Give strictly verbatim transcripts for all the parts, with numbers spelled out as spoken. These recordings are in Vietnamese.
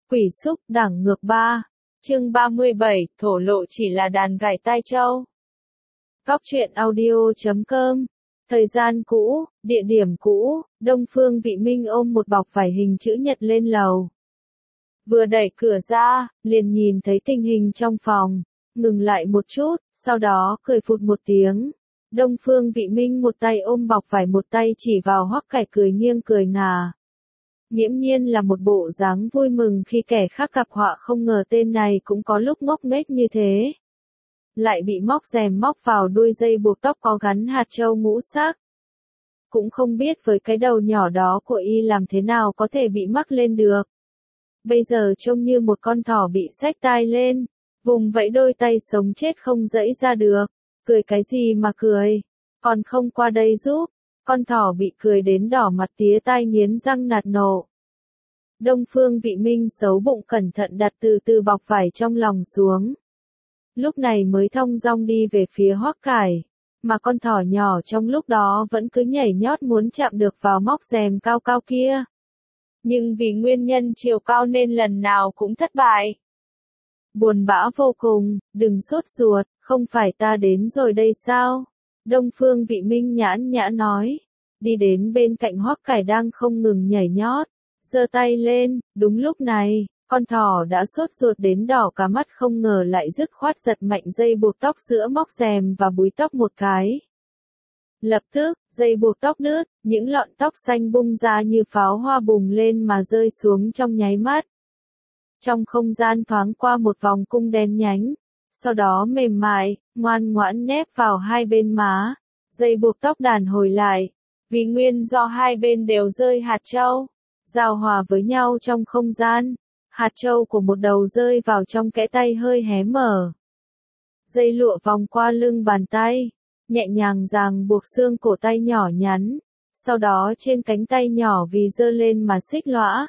Quỷ xúc đẳng ngược ba. Chương ba mươi bảy, thổ lộ chỉ là đàn gảy tai trâu. Góc truyện audio chấm com. Thời gian cũ, địa điểm cũ, Đông Phương Vị Minh ôm một bọc vải hình chữ nhật lên lầu. Vừa đẩy cửa ra, liền nhìn thấy tình hình trong phòng, ngừng lại một chút, sau đó cười phụt một tiếng. Đông Phương Vị Minh một tay ôm bọc vải một tay chỉ vào Hoắc Cải cười nghiêng cười ngả. Nghiễm nhiên là một bộ dáng vui mừng khi kẻ khác gặp họa, không ngờ tên này cũng có lúc ngốc nghếch như thế. Lại bị móc rèm móc vào đuôi dây buộc tóc có gắn hạt châu ngũ sắc. Cũng không biết với cái đầu nhỏ đó của y làm thế nào có thể bị mắc lên được. Bây giờ trông như một con thỏ bị xách tai lên, vùng vẫy đôi tay sống chết không giãy ra được. Cười cái gì mà cười, còn không qua đây giúp. Con thỏ bị cười đến đỏ mặt tía tai nghiến răng nạt nộ. Đông Phương Vị Minh xấu bụng cẩn thận đặt từ từ bọc vải trong lòng xuống. Lúc này mới thong dong đi về phía Hoắc Cải, mà con thỏ nhỏ trong lúc đó vẫn cứ nhảy nhót muốn chạm được vào móc rèm cao cao kia. Nhưng vì nguyên nhân chiều cao nên lần nào cũng thất bại. Buồn bã vô cùng, đừng sốt ruột, không phải ta đến rồi đây sao? Đông Phương Vị Minh nhãn nhã nói, đi đến bên cạnh Hoắc Cải đang không ngừng nhảy nhót, giơ tay lên. Đúng lúc này, con thỏ đã sốt ruột đến đỏ cả mắt, không ngờ lại dứt khoát giật mạnh dây buộc tóc giữa móc rèm và búi tóc một cái. Lập tức, dây buộc tóc đứt, những lọn tóc xanh bung ra như pháo hoa bùng lên mà rơi xuống trong nháy mắt. Trong không gian thoáng qua một vòng cung đen nhánh, sau đó mềm mại, ngoan ngoãn nép vào hai bên má. Dây buộc tóc đàn hồi lại, vì nguyên do hai bên đều rơi hạt châu, giao hòa với nhau trong không gian. Hạt châu của một đầu rơi vào trong kẽ tay hơi hé mở. Dây lụa vòng qua lưng bàn tay, nhẹ nhàng ràng buộc xương cổ tay nhỏ nhắn, sau đó trên cánh tay nhỏ vì giơ lên mà xích lõa.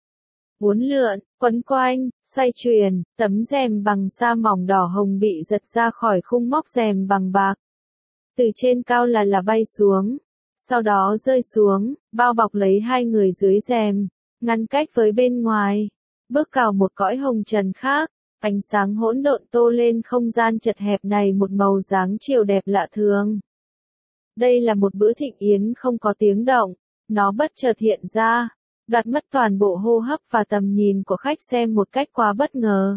Uốn lượn, quấn quanh, xoay chuyền, tấm rèm bằng sa mỏng đỏ hồng bị giật ra khỏi khung móc rèm bằng bạc. Từ trên cao là là bay xuống, sau đó rơi xuống, bao bọc lấy hai người dưới rèm, ngăn cách với bên ngoài, bước vào một cõi hồng trần khác. Ánh sáng hỗn độn tô lên không gian chật hẹp này một màu dáng chiều đẹp lạ thường. Đây là một bữa thịnh yến không có tiếng động, nó bất chợt hiện ra, đoạt mất toàn bộ hô hấp và tầm nhìn của khách xem một cách quá bất ngờ.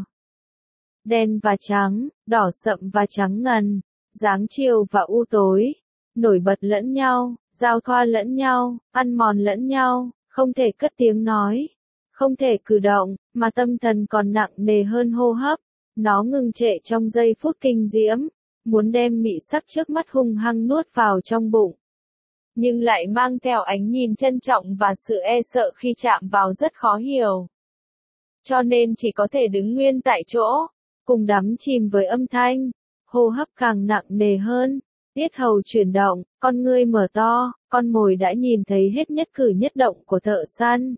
Đen và trắng, đỏ sậm và trắng ngần, dáng chiều và u tối, nổi bật lẫn nhau, giao thoa lẫn nhau, ăn mòn lẫn nhau, không thể cất tiếng nói, không thể cử động, mà tâm thần còn nặng nề hơn hô hấp. Nó ngừng trệ trong giây phút kinh diễm, muốn đem mị sắc trước mắt hung hăng nuốt vào trong bụng. Nhưng lại mang theo ánh nhìn trân trọng và sự e sợ khi chạm vào rất khó hiểu. Cho nên chỉ có thể đứng nguyên tại chỗ, cùng đắm chìm với âm thanh, hô hấp càng nặng nề hơn, yết hầu chuyển động, con ngươi mở to, con mồi đã nhìn thấy hết nhất cử nhất động của thợ săn.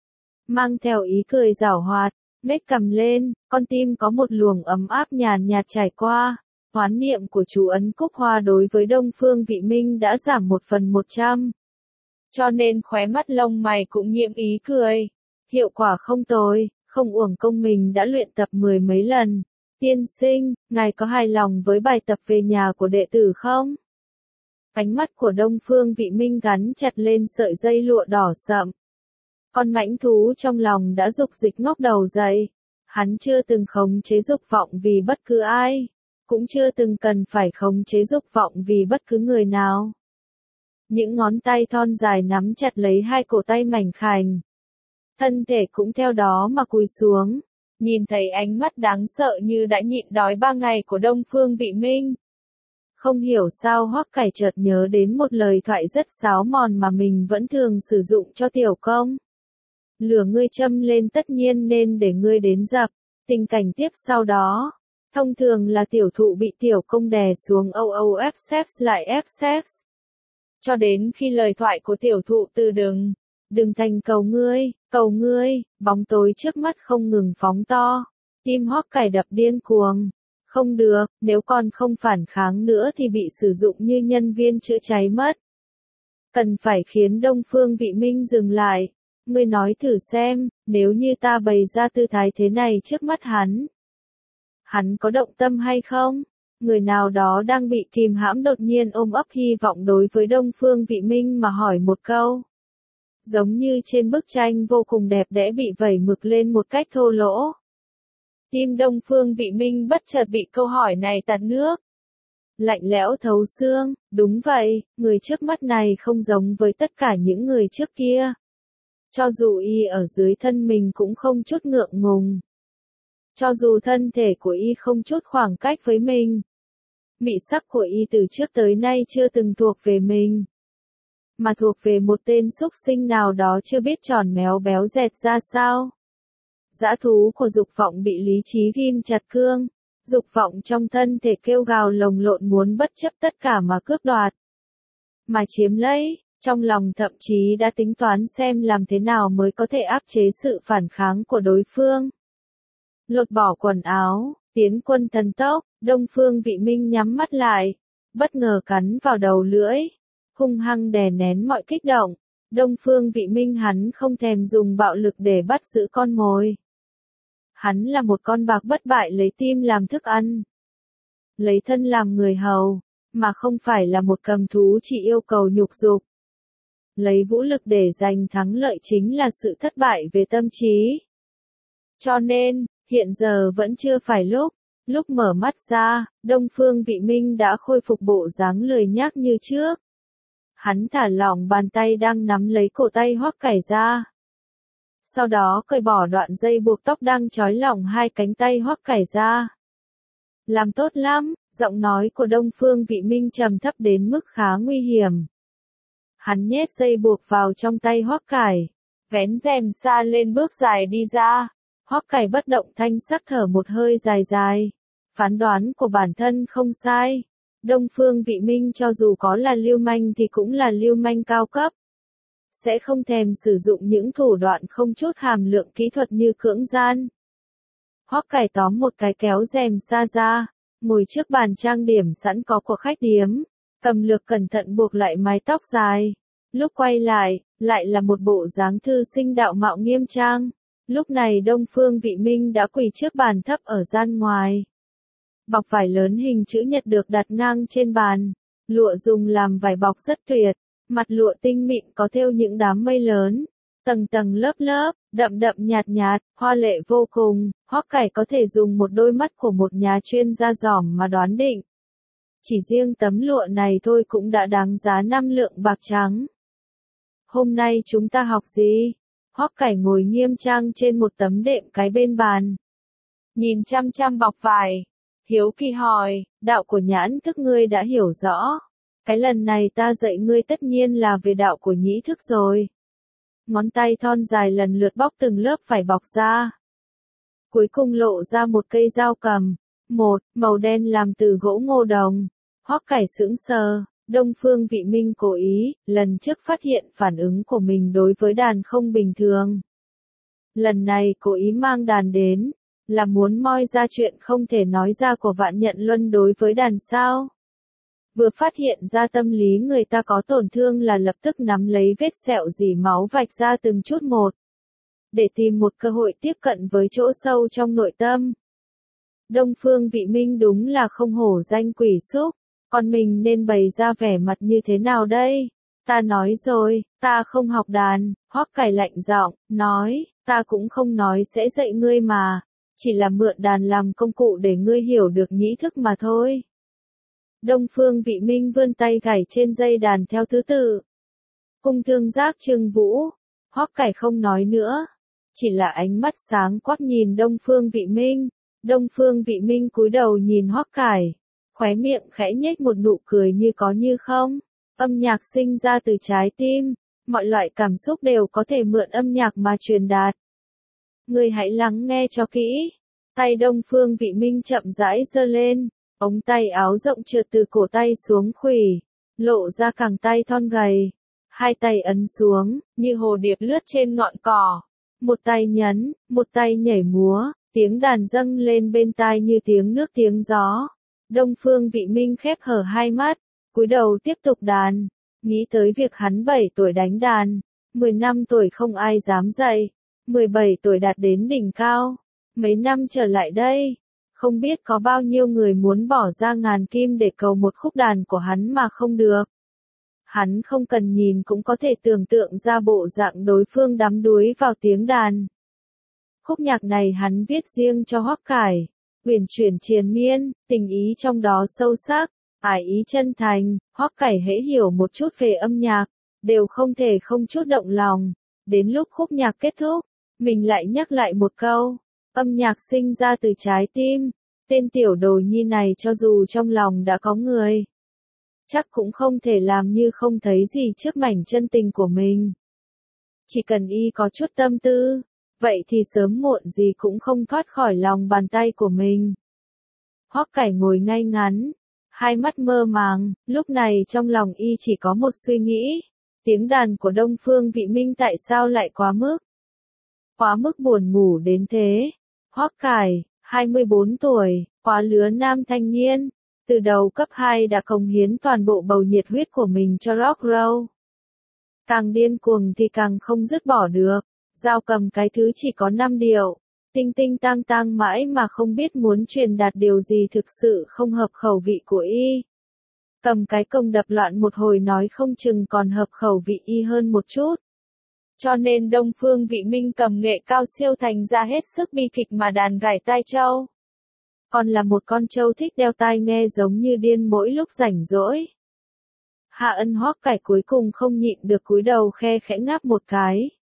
Mang theo ý cười giảo hoạt, nhếch cằm lên, con tim có một luồng ấm áp nhàn nhạt trải qua. Hoán niệm của chú ấn Cúc Hoa đối với Đông Phương Vị Minh đã giảm một phần một trăm. Cho nên khóe mắt lông mày cũng nhiễm ý cười. Hiệu quả không tồi, không uổng công mình đã luyện tập mười mấy lần. Tiên sinh, ngài có hài lòng với bài tập về nhà của đệ tử không? Ánh mắt của Đông Phương Vị Minh gắn chặt lên sợi dây lụa đỏ sậm. Con mãnh thú trong lòng đã dục dịch ngóc đầu dậy. Hắn chưa từng khống chế dục vọng vì bất cứ ai, cũng chưa từng cần phải khống chế dục vọng vì bất cứ người nào. Những ngón tay thon dài nắm chặt lấy hai cổ tay mảnh khảnh. Thân thể cũng theo đó mà cúi xuống, nhìn thấy ánh mắt đáng sợ như đã nhịn đói ba ngày của Đông Phương Vị Minh. Không hiểu sao Hoắc Cải chợt nhớ đến một lời thoại rất sáo mòn mà mình vẫn thường sử dụng cho tiểu công. Lửa ngươi châm lên tất nhiên nên để ngươi đến dập. Tình cảnh tiếp sau đó, thông thường là tiểu thụ bị tiểu công đè xuống âu âu ép xếp lại ép xếp. Cho đến khi lời thoại của tiểu thụ từ đừng, đừng thành cầu ngươi, cầu ngươi, bóng tối trước mắt không ngừng phóng to. Tim Hoắc Cải đập điên cuồng. Không được, nếu còn không phản kháng nữa thì bị sử dụng như nhân viên chữa cháy mất. Cần phải khiến Đông Phương Vị Minh dừng lại. Ngươi nói thử xem, nếu như ta bày ra tư thái thế này trước mắt hắn, hắn có động tâm hay không? Người nào đó đang bị kìm hãm đột nhiên ôm ấp hy vọng đối với Đông Phương Vị Minh mà hỏi một câu. Giống như trên bức tranh vô cùng đẹp đẽ bị vẩy mực lên một cách thô lỗ. Tim Đông Phương Vị Minh bất chợt bị câu hỏi này tạt nước. Lạnh lẽo thấu xương, đúng vậy, người trước mắt này không giống với tất cả những người trước kia. Cho dù y ở dưới thân mình cũng không chút ngượng ngùng. Cho dù thân thể của y không chút khoảng cách với mình. Mị sắc của y từ trước tới nay chưa từng thuộc về mình. Mà thuộc về một tên súc sinh nào đó chưa biết tròn méo béo dẹt ra sao. Dã thú của dục vọng bị lý trí ghim chặt cương. Dục vọng trong thân thể kêu gào lồng lộn muốn bất chấp tất cả mà cướp đoạt. Mà chiếm lấy, trong lòng thậm chí đã tính toán xem làm thế nào mới có thể áp chế sự phản kháng của đối phương. Lột bỏ quần áo, tiến quân thần tốc, Đông Phương Vị Minh nhắm mắt lại, bất ngờ cắn vào đầu lưỡi, hung hăng đè nén mọi kích động. Đông Phương Vị Minh hắn không thèm dùng bạo lực để bắt giữ con mồi. Hắn là một con bạc bất bại lấy tim làm thức ăn, lấy thân làm người hầu, mà không phải là một cầm thú chỉ yêu cầu nhục dục. Lấy vũ lực để giành thắng lợi chính là sự thất bại về tâm trí. Cho nên, hiện giờ vẫn chưa phải lúc, lúc mở mắt ra, Đông Phương Vị Minh đã khôi phục bộ dáng lười nhác như trước. Hắn thả lỏng bàn tay đang nắm lấy cổ tay Hoắc Cải ra. Sau đó cởi bỏ đoạn dây buộc tóc đang trói lỏng hai cánh tay Hoắc Cải ra. Làm tốt lắm, giọng nói của Đông Phương Vị Minh trầm thấp đến mức khá nguy hiểm. Hắn nhét dây buộc vào trong tay Hoắc Cải, vén rèm sa lên bước dài đi ra. Hoắc Cải bất động thanh sắc thở một hơi dài dài. Phán đoán của bản thân không sai. Đông Phương Vị Minh cho dù có là lưu manh thì cũng là lưu manh cao cấp. Sẽ không thèm sử dụng những thủ đoạn không chút hàm lượng kỹ thuật như cưỡng gian. Hoắc Cải tóm một cái kéo rèm sa ra, ngồi trước bàn trang điểm sẵn có của khách điếm, cầm lược cẩn thận buộc lại mái tóc dài. Lúc quay lại, lại là một bộ dáng thư sinh đạo mạo nghiêm trang. Lúc này Đông Phương Vị Minh đã quỳ trước bàn thấp ở gian ngoài. Bọc vải lớn hình chữ nhật được đặt ngang trên bàn. Lụa dùng làm vải bọc rất tuyệt. Mặt lụa tinh mịn có thêu những đám mây lớn. Tầng tầng lớp lớp, đậm đậm nhạt nhạt, hoa lệ vô cùng. Hoắc Cải có thể dùng một đôi mắt của một nhà chuyên gia giỏm mà đoán định. Chỉ riêng tấm lụa này thôi cũng đã đáng giá năm lượng bạc trắng. Hôm nay chúng ta học gì? Hoắc Cải ngồi nghiêm trang trên một tấm đệm cái bên bàn. Nhìn chăm chăm bọc vải. Hiếu kỳ hỏi, đạo của nhãn thức ngươi đã hiểu rõ. Cái lần này ta dạy ngươi tất nhiên là về đạo của nhĩ thức rồi. Ngón tay thon dài lần lượt bóc từng lớp vải bọc ra. Cuối cùng lộ ra một cây dao cầm. Một, màu đen làm từ gỗ ngô đồng. Hoắc Cải sững sờ. Đông Phương Vị Minh cố ý, lần trước phát hiện phản ứng của mình đối với đàn không bình thường. Lần này cố ý mang đàn đến, là muốn moi ra chuyện không thể nói ra của Vạn Nhận Luân đối với đàn sao. Vừa phát hiện ra tâm lý người ta có tổn thương là lập tức nắm lấy vết sẹo dỉ máu vạch ra từng chút một. Để tìm một cơ hội tiếp cận với chỗ sâu trong nội tâm. Đông Phương Vị Minh đúng là không hổ danh quỷ xúc. Còn mình nên bày ra vẻ mặt như thế nào đây? Ta nói rồi, ta không học đàn. Hoắc Cải lạnh giọng, nói, ta cũng không nói sẽ dạy ngươi mà. Chỉ là mượn đàn làm công cụ để ngươi hiểu được nhĩ thức mà thôi. Đông Phương Vị Minh vươn tay gảy trên dây đàn theo thứ tự. Cung thương giác trưng vũ. Hoắc Cải không nói nữa. Chỉ là ánh mắt sáng quắc nhìn Đông Phương Vị Minh. Đông Phương Vị Minh cúi đầu nhìn Hoắc Cải. Khóe miệng khẽ nhếch một nụ cười như có như không. Âm nhạc sinh ra từ trái tim. Mọi loại cảm xúc đều có thể mượn âm nhạc mà truyền đạt. Ngươi hãy lắng nghe cho kỹ. Tay Đông Phương Vị Minh chậm rãi giơ lên. Ống tay áo rộng trượt từ cổ tay xuống khuỷu. Lộ ra cẳng tay thon gầy. Hai tay ấn xuống, như hồ điệp lướt trên ngọn cỏ. Một tay nhấn, một tay nhảy múa. Tiếng đàn dâng lên bên tai như tiếng nước tiếng gió. Đông Phương Vị Minh khép hở hai mắt, cúi đầu tiếp tục đàn, nghĩ tới việc hắn bảy tuổi đánh đàn, mười năm tuổi không ai dám dậy, mười bảy tuổi đạt đến đỉnh cao. Mấy năm trở lại đây, không biết có bao nhiêu người muốn bỏ ra ngàn kim để cầu một khúc đàn của hắn mà không được. Hắn không cần nhìn cũng có thể tưởng tượng ra bộ dạng đối phương đắm đuối vào tiếng đàn. Khúc nhạc này hắn viết riêng cho Hoắc Cải, uyển chuyển triền miên, tình ý trong đó sâu sắc, ái ý chân thành. Hoắc Cải hễ hiểu một chút về âm nhạc, đều không thể không chút động lòng. Đến lúc khúc nhạc kết thúc, mình lại nhắc lại một câu, âm nhạc sinh ra từ trái tim, tên tiểu đồ nhi này cho dù trong lòng đã có người, chắc cũng không thể làm như không thấy gì trước mảnh chân tình của mình. Chỉ cần y có chút tâm tư, vậy thì sớm muộn gì cũng không thoát khỏi lòng bàn tay của mình. Hoắc Cải ngồi ngay ngắn, hai mắt mơ màng, lúc này trong lòng y chỉ có một suy nghĩ, tiếng đàn của Đông Phương Vị Minh tại sao lại quá mức, quá mức buồn ngủ đến thế. Hoắc Cải, hai mươi bốn tuổi, quá lứa nam thanh niên, từ đầu cấp hai đã cống hiến toàn bộ bầu nhiệt huyết của mình cho rock roll. Càng điên cuồng thì càng không dứt bỏ được, dao cầm cái thứ chỉ có năm điệu, tinh tinh tang tang mãi mà không biết muốn truyền đạt điều gì thực sự không hợp khẩu vị của y. Cầm cái công đập loạn một hồi nói không chừng còn hợp khẩu vị y hơn một chút. Cho nên Đông Phương Vị Minh cầm nghệ cao siêu thành ra hết sức bi kịch mà đàn gảy tai trâu. Còn là một con trâu thích đeo tai nghe giống như điên mỗi lúc rảnh rỗi. Hạ Ân Hoắc Cải cuối cùng không nhịn được cúi đầu khe khẽ ngáp một cái.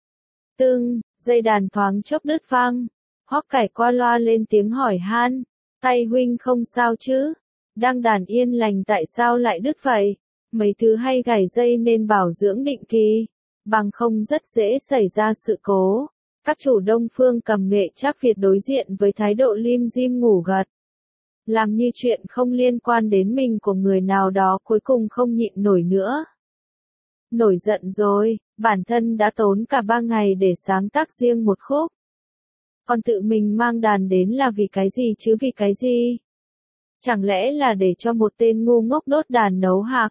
Tưng, dây đàn thoáng chốc đứt vang. Hoắc Cải qua loa lên tiếng hỏi han, tay huynh không sao chứ? Đang đàn yên lành tại sao lại đứt vậy? Mấy thứ hay gảy dây nên bảo dưỡng định kỳ, bằng không rất dễ xảy ra sự cố. Các chủ Đông Phương cầm nghệ chắc Việt đối diện với thái độ lim dim ngủ gật. Làm như chuyện không liên quan đến mình của người nào đó cuối cùng không nhịn nổi nữa. Nổi giận rồi, bản thân đã tốn cả ba ngày để sáng tác riêng một khúc. Còn tự mình mang đàn đến là vì cái gì chứ vì cái gì? Chẳng lẽ là để cho một tên ngu ngốc đốt đàn nấu hạc?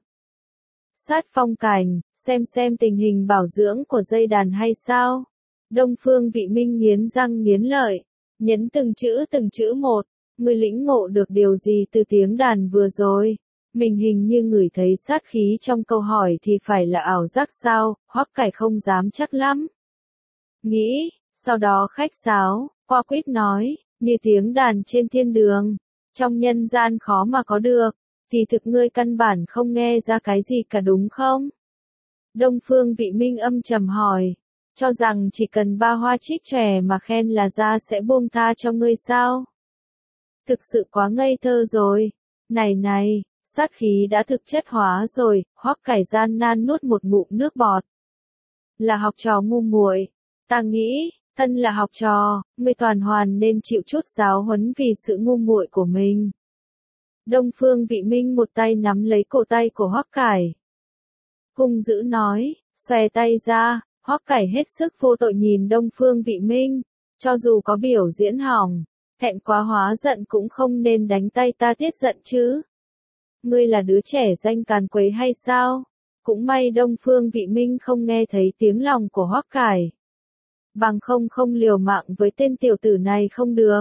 Sát phong cảnh, xem xem tình hình bảo dưỡng của dây đàn hay sao? Đông Phương Vị Minh nghiến răng nghiến lợi, nhấn từng chữ từng chữ một, người lĩnh ngộ được điều gì từ tiếng đàn vừa rồi? Mình hình như ngửi thấy sát khí trong câu hỏi thì phải là ảo giác sao? Hoắc Cải không dám chắc lắm. Nghĩ, sau đó khách sáo, qua quýt nói, như tiếng đàn trên thiên đường, trong nhân gian khó mà có được, thì thực ngươi căn bản không nghe ra cái gì cả đúng không? Đông Phương Vị Minh âm trầm hỏi, cho rằng chỉ cần ba hoa trích trẻ mà khen là ra sẽ buông tha cho ngươi sao? Thực sự quá ngây thơ rồi. Này này, sát khí đã thực chất hóa rồi. Hoắc Cải gian nan nuốt một ngụm nước bọt. Là học trò ngu muội, ta nghĩ, thân là học trò, ngươi toàn hoàn nên chịu chút giáo huấn vì sự ngu muội của mình. Đông Phương Vị Minh một tay nắm lấy cổ tay của Hoắc Cải, hung dữ nói, xòe tay ra. Hoắc Cải hết sức vô tội nhìn Đông Phương Vị Minh, cho dù có biểu diễn hỏng, thẹn quá hóa giận cũng không nên đánh tay ta tiết giận chứ. Ngươi là đứa trẻ danh càn quấy hay sao? Cũng may Đông Phương Vị Minh không nghe thấy tiếng lòng của Hoắc Cải. Bằng không không liều mạng với tên tiểu tử này không được.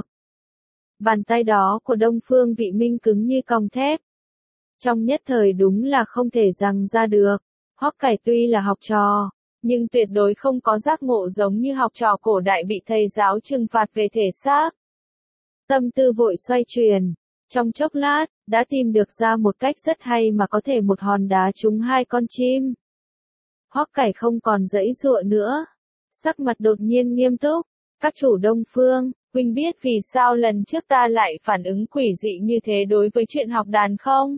Bàn tay đó của Đông Phương Vị Minh cứng như cong thép. Trong nhất thời đúng là không thể giằng ra được. Hoắc Cải tuy là học trò, nhưng tuyệt đối không có giác ngộ giống như học trò cổ đại bị thầy giáo trừng phạt về thể xác. Tâm tư vội xoay chuyển, trong chốc lát, đã tìm được ra một cách rất hay mà có thể một hòn đá trúng hai con chim. Hoắc Cải không còn giãy giụa nữa, sắc mặt đột nhiên nghiêm túc, các chủ Đông Phương, huynh biết vì sao lần trước ta lại phản ứng quỷ dị như thế đối với chuyện học đàn không?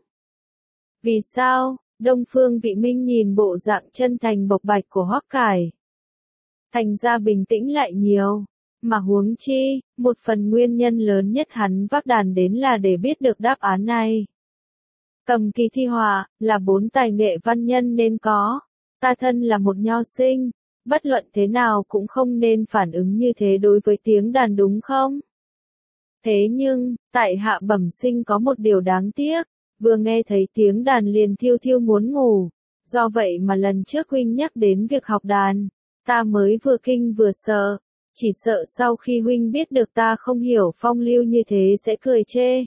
Vì sao? Đông Phương Vị Minh nhìn bộ dạng chân thành bộc bạch của Hoắc Cải, thành ra bình tĩnh lại nhiều, mà huống chi, một phần nguyên nhân lớn nhất hắn vác đàn đến là để biết được đáp án này. Cầm kỳ thi họa, là bốn tài nghệ văn nhân nên có, ta thân là một nho sinh, bất luận thế nào cũng không nên phản ứng như thế đối với tiếng đàn đúng không? Thế nhưng, tại hạ bẩm sinh có một điều đáng tiếc. Vừa nghe thấy tiếng đàn liền thiêu thiêu muốn ngủ, Do vậy mà lần trước huynh nhắc đến việc học đàn, ta mới vừa kinh vừa sợ, chỉ sợ sau khi huynh biết được ta không hiểu phong lưu như thế sẽ cười chê.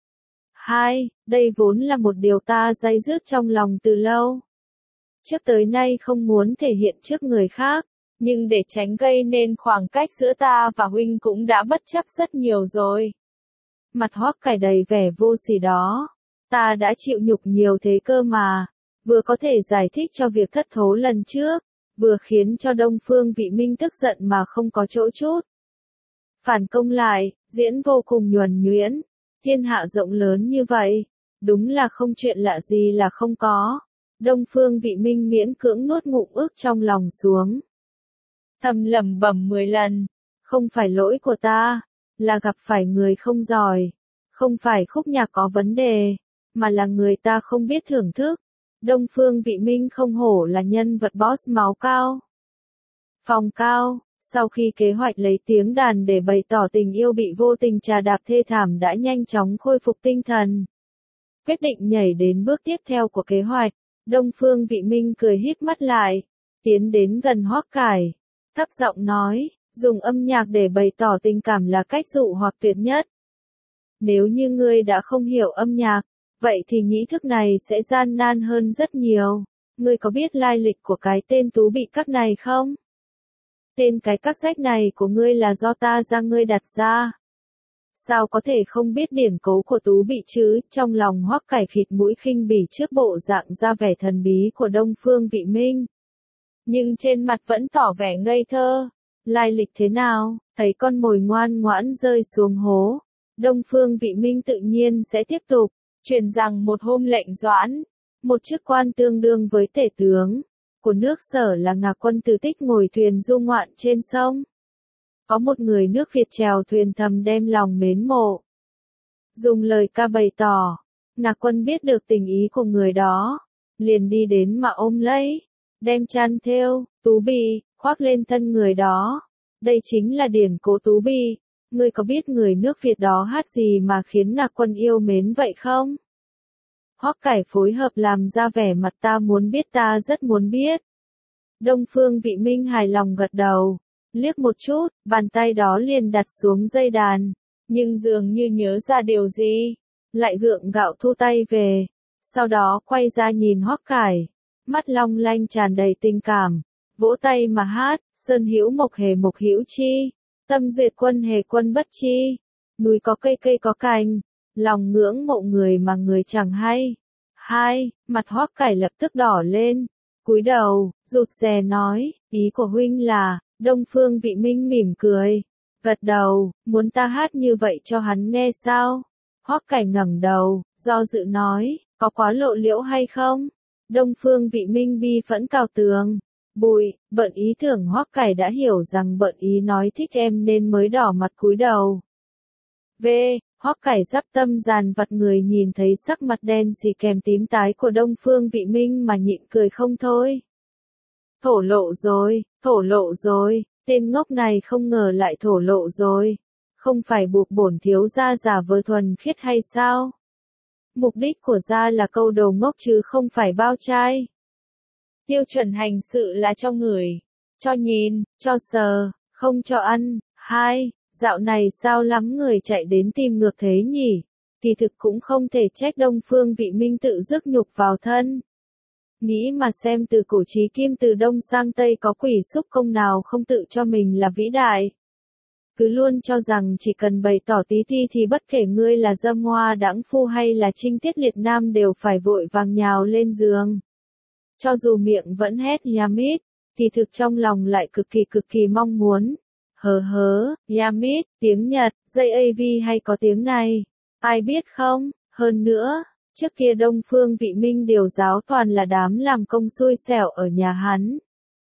Hai, đây vốn là một điều ta day dứt trong lòng từ lâu. Trước tới nay không muốn thể hiện trước người khác, nhưng để tránh gây nên khoảng cách giữa ta và huynh cũng đã bất chấp rất nhiều rồi. Mặt Hoắc Cải đầy vẻ vô sỉ đó. Ta đã chịu nhục nhiều thế cơ mà, vừa có thể giải thích cho việc thất thố lần trước, vừa khiến cho Đông Phương Vị Minh tức giận mà không có chỗ chút. Phản công lại, diễn vô cùng nhuần nhuyễn, thiên hạ rộng lớn như vậy, đúng là không chuyện lạ gì là không có. Đông Phương Vị Minh miễn cưỡng nuốt ngụm ức trong lòng xuống. Thầm lẩm bẩm mười lần, không phải lỗi của ta, là gặp phải người không giỏi, không phải khúc nhạc có vấn đề, mà là người ta không biết thưởng thức. Đông Phương Vị Minh không hổ là nhân vật boss máu cao. Phòng cao, sau khi kế hoạch lấy tiếng đàn để bày tỏ tình yêu bị vô tình trà đạp thê thảm đã nhanh chóng khôi phục tinh thần. Quyết định nhảy đến bước tiếp theo của kế hoạch, Đông Phương Vị Minh cười híp mắt lại, tiến đến gần Hoắc Cải, thấp giọng nói, dùng âm nhạc để bày tỏ tình cảm là cách dụ hoặc tuyệt nhất. Nếu như ngươi đã không hiểu âm nhạc, vậy thì nhĩ thức này sẽ gian nan hơn rất nhiều. Ngươi có biết lai lịch của cái tên Tú Bị Các này không? Tên cái các rách này của ngươi là do ta ra ngươi đặt ra. Sao có thể không biết điển cố của Tú Bị chứ? Trong lòng Hoắc Cải khịt mũi khinh bỉ trước bộ dạng ra vẻ thần bí của Đông Phương Vị Minh. Nhưng trên mặt vẫn tỏ vẻ ngây thơ. Lai lịch thế nào? Thấy con mồi ngoan ngoãn rơi xuống hố, Đông Phương Vị Minh tự nhiên sẽ tiếp tục, truyền rằng một hôm lệnh doãn, một chức quan tương đương với tể tướng của nước Sở là Ngạc Quân Từ Tích ngồi thuyền du ngoạn trên sông. Có một người nước Việt chèo thuyền thầm đem lòng mến mộ. Dùng lời ca bày tỏ, Ngạc Quân biết được tình ý của người đó, liền đi đến mà ôm lấy, đem chăn thêu, Tú Bị, khoác lên thân người đó. Đây chính là điển cố Tú Bị. Ngươi có biết người nước Việt đó hát gì mà khiến Ngạc Quân yêu mến vậy không? Hoắc Cải phối hợp làm ra vẻ mặt ta muốn biết ta rất muốn biết. Đông Phương Vị Minh hài lòng gật đầu, liếc một chút, bàn tay đó liền đặt xuống dây đàn, nhưng dường như nhớ ra điều gì, lại gượng gạo thu tay về, sau đó quay ra nhìn Hoắc Cải, mắt long lanh tràn đầy tình cảm, vỗ tay mà hát, sơn hữu mộc hề mộc hữu chi, tâm duyệt quân hề quân bất chi, núi có cây cây có cành, lòng ngưỡng mộ người mà người chẳng hay. Hai, mặt Hoắc Cải lập tức đỏ lên, cúi đầu, rụt rè nói, ý của huynh là, Đông Phương Vị Minh mỉm cười, gật đầu, muốn ta hát như vậy cho hắn nghe sao? Hoắc Cải ngẩng đầu, do dự nói, có quá lộ liễu hay không? Đông Phương Vị Minh bi phẫn cào tường. Bụi, bận ý tưởng Hoắc Cải đã hiểu rằng bận ý nói thích em nên mới đỏ mặt cúi đầu. V. Hoắc Cải dắp tâm dàn vặt người nhìn thấy sắc mặt đen xì kèm tím tái của Đông Phương Vị Minh mà nhịn cười không thôi. Thổ lộ rồi, thổ lộ rồi, tên ngốc này không ngờ lại thổ lộ rồi. Không phải buộc bổn thiếu gia giả vờ thuần khiết hay sao? Mục đích của gia là câu đầu ngốc chứ không phải bao trai. Tiêu chuẩn hành sự là cho ngửi, cho nhìn, cho sờ, không cho ăn. Hai, dạo này sao lắm người chạy đến tìm ngược thế nhỉ? Kỳ thực cũng không thể trách Đông Phương Vị Minh tự rước nhục vào thân. Nghĩ mà xem từ cổ chí kim từ Đông sang Tây có quỷ xúc công nào không tự cho mình là vĩ đại. Cứ luôn cho rằng chỉ cần bày tỏ tí ti thì bất kể ngươi là dâm hoa đãng phu hay là trinh tiết liệt nam đều phải vội vàng nhào lên giường. Cho dù miệng vẫn hét Yamit, thì thực trong lòng lại cực kỳ cực kỳ mong muốn. Hờ hớ, Yamit, tiếng Nhật, dây a vê hay có tiếng này? Ai biết không? Hơn nữa, trước kia Đông Phương Vị Minh điều giáo toàn là đám làm công xui xẻo ở nhà hắn.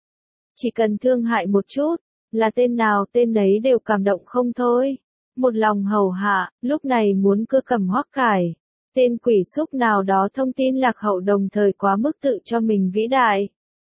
Chỉ cần thương hại một chút, là tên nào tên nấy đều cảm động không thôi. Một lòng hầu hạ, lúc này muốn cưa cầm Hoắc Cải. Tên quỷ xúc nào đó thông tin lạc hậu đồng thời quá mức tự cho mình vĩ đại.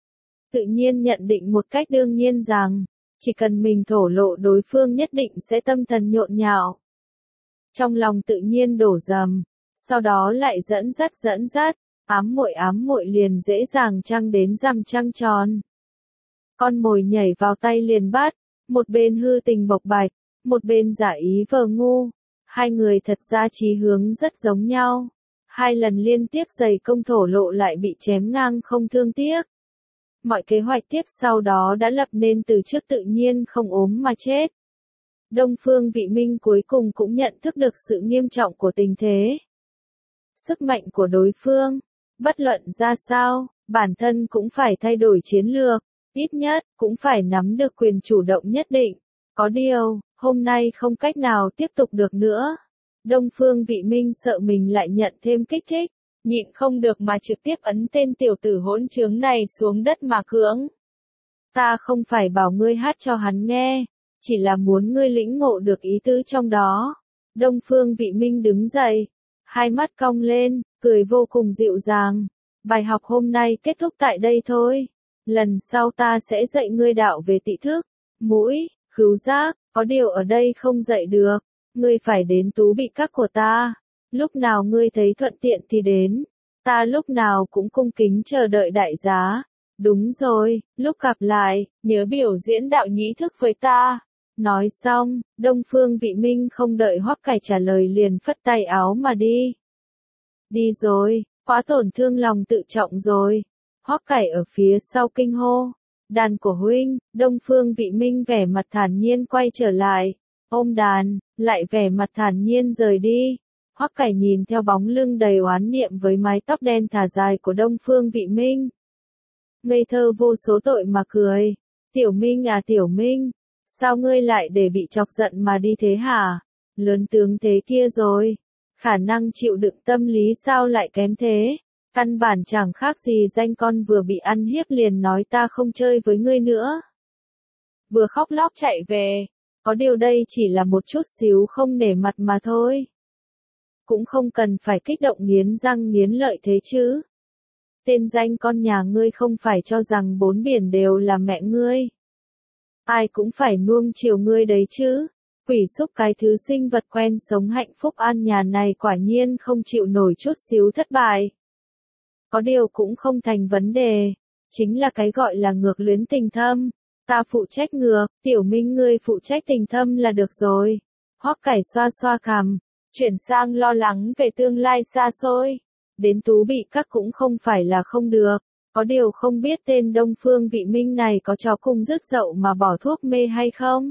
Tự nhiên nhận định một cách đương nhiên rằng, chỉ cần mình thổ lộ đối phương nhất định sẽ tâm thần nhộn nhạo. Trong lòng tự nhiên đổ dầm, sau đó lại dẫn dắt dẫn dắt, Ám muội ám muội liền dễ dàng trăng đến rằm trăng tròn. Con mồi nhảy vào tay liền bắt, một bên hư tình bộc bạch, một bên giả ý vờ ngu. Hai người thật ra chí hướng rất giống nhau. Hai lần liên tiếp dày công thổ lộ lại bị chém ngang không thương tiếc. Mọi kế hoạch tiếp sau đó đã lập nên từ trước tự nhiên không ốm mà chết. Đông Phương Vị Minh cuối cùng cũng nhận thức được sự nghiêm trọng của tình thế. Sức mạnh của đối phương, bất luận ra sao, bản thân cũng phải thay đổi chiến lược, ít nhất cũng phải nắm được quyền chủ động nhất định. Có điều, hôm nay không cách nào tiếp tục được nữa. Đông Phương Vị Minh sợ mình lại nhận thêm kích thích, nhịn không được mà trực tiếp ấn tên tiểu tử hỗn trướng này xuống đất mà cưỡng. Ta không phải bảo ngươi hát cho hắn nghe, chỉ là muốn ngươi lĩnh ngộ được ý tứ trong đó. Đông Phương Vị Minh đứng dậy, hai mắt cong lên, cười vô cùng dịu dàng. Bài học hôm nay kết thúc tại đây thôi. Lần sau ta sẽ dạy ngươi đạo về tị thức, mũi, khứu giác, có điều ở đây không dạy được. Ngươi phải đến tú bị các của ta. Lúc nào ngươi thấy thuận tiện thì đến. Ta lúc nào cũng cung kính chờ đợi đại giá. Đúng rồi, lúc gặp lại, nhớ biểu diễn đạo nhĩ thức với ta. Nói xong, Đông Phương Vị Minh không đợi Hoắc Cải trả lời liền phất tay áo mà đi. Đi rồi, quá tổn thương lòng tự trọng rồi. Hoắc Cải ở phía sau kinh hô. Đàn của huynh. Đông Phương Vị Minh vẻ mặt thản nhiên quay trở lại. Ôm đàn, lại vẻ mặt thản nhiên rời đi. Hoắc Cải nhìn theo bóng lưng đầy oán niệm với mái tóc đen thả dài của Đông Phương Vị Minh. Ngây thơ vô số tội mà cười. Tiểu Minh à Tiểu Minh, sao ngươi lại để bị chọc giận mà đi thế hả? Lớn tướng thế kia rồi. Khả năng chịu đựng tâm lý sao lại kém thế? Căn bản chẳng khác gì danh con vừa bị ăn hiếp liền nói ta không chơi với ngươi nữa. Vừa khóc lóc chạy về. Có điều đây chỉ là một chút xíu không nể mặt mà thôi. Cũng không cần phải kích động nghiến răng nghiến lợi thế chứ. Tên danh con nhà ngươi không phải cho rằng bốn biển đều là mẹ ngươi. Ai cũng phải nuông chiều ngươi đấy chứ. Quỷ xúc cái thứ sinh vật quen sống hạnh phúc an nhàn này quả nhiên không chịu nổi chút xíu thất bại. Có điều cũng không thành vấn đề. Chính là cái gọi là ngược luyến tình thâm. Ta phụ trách ngược, Tiểu Minh ngươi phụ trách tình thâm là được rồi. Hoắc Cải xoa xoa cằm, chuyển sang lo lắng về tương lai xa xôi. Đến tú bị các cũng không phải là không được. Có điều không biết tên Đông Phương Vị Minh này có chó cùng rứt dậu mà bỏ thuốc mê hay không?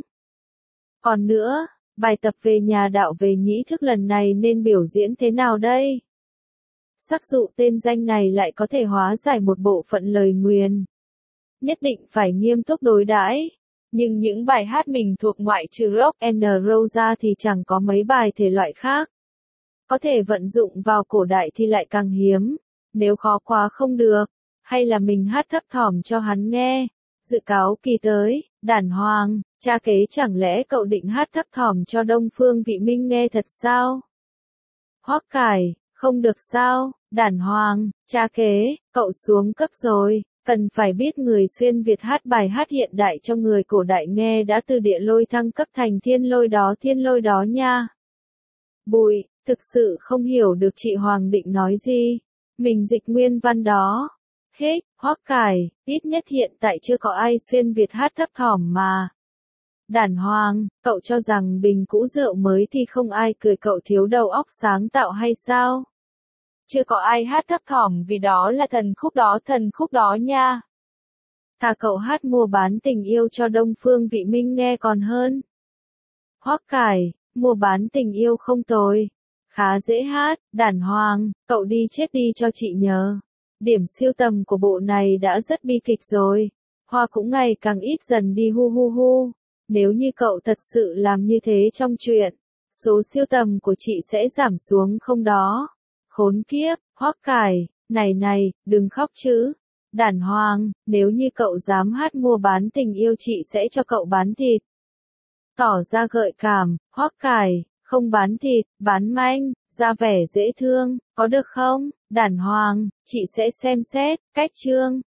Còn nữa, bài tập về nhà đạo về nhĩ thức lần này nên biểu diễn thế nào đây? Sắc dụ tên danh này lại có thể hóa giải một bộ phận lời nguyền. Nhất định phải nghiêm túc đối đãi. Nhưng những bài hát mình thuộc ngoại trừ rock and roll ra thì chẳng có mấy bài thể loại khác. Có thể vận dụng vào cổ đại thì lại càng hiếm. Nếu khó quá không được, hay là mình hát thấp thỏm cho hắn nghe. Dự cáo kỳ tới, Đản Hoàng, cha kế chẳng lẽ cậu định hát thấp thỏm cho Đông Phương Vị Minh nghe thật sao? Hoắc Cải, không được sao, Đản Hoàng, cha kế, cậu xuống cấp rồi. Cần phải biết người xuyên Việt hát bài hát hiện đại cho người cổ đại nghe đã từ địa lôi thăng cấp thành thiên lôi đó thiên lôi đó nha. Bụi, thực sự không hiểu được chị Hoàng định nói gì. Mình dịch nguyên văn đó. Hết, Hoắc Cải, ít nhất hiện tại chưa có ai xuyên Việt hát thấp thỏm mà. Đản Hoàng, cậu cho rằng bình cũ rượu mới thì không ai cười cậu thiếu đầu óc sáng tạo hay sao? Chưa có ai hát thấp thỏm vì đó là thần khúc đó thần khúc đó nha. Thà cậu hát mua bán tình yêu cho Đông Phương Vị Minh nghe còn hơn. Hoắc Cải, mua bán tình yêu không tồi. Khá dễ hát, Đản Hoàng, cậu đi chết đi cho chị nhớ. Điểm siêu tầm của bộ này đã rất bi kịch rồi. Hoa cũng ngày càng ít dần đi hu hu hu. Nếu như cậu thật sự làm như thế trong truyện, số siêu tầm của chị sẽ giảm xuống không đó. Khốn kiếp, Hoắc Cải, này này, đừng khóc chứ. Đản Hoàng, nếu như cậu dám hát mua bán tình yêu chị sẽ cho cậu bán thịt. Tỏ ra gợi cảm, Hoắc Cải, không bán thịt, bán manh, ra vẻ dễ thương, có được không? Đản Hoàng, chị sẽ xem xét, cách chương.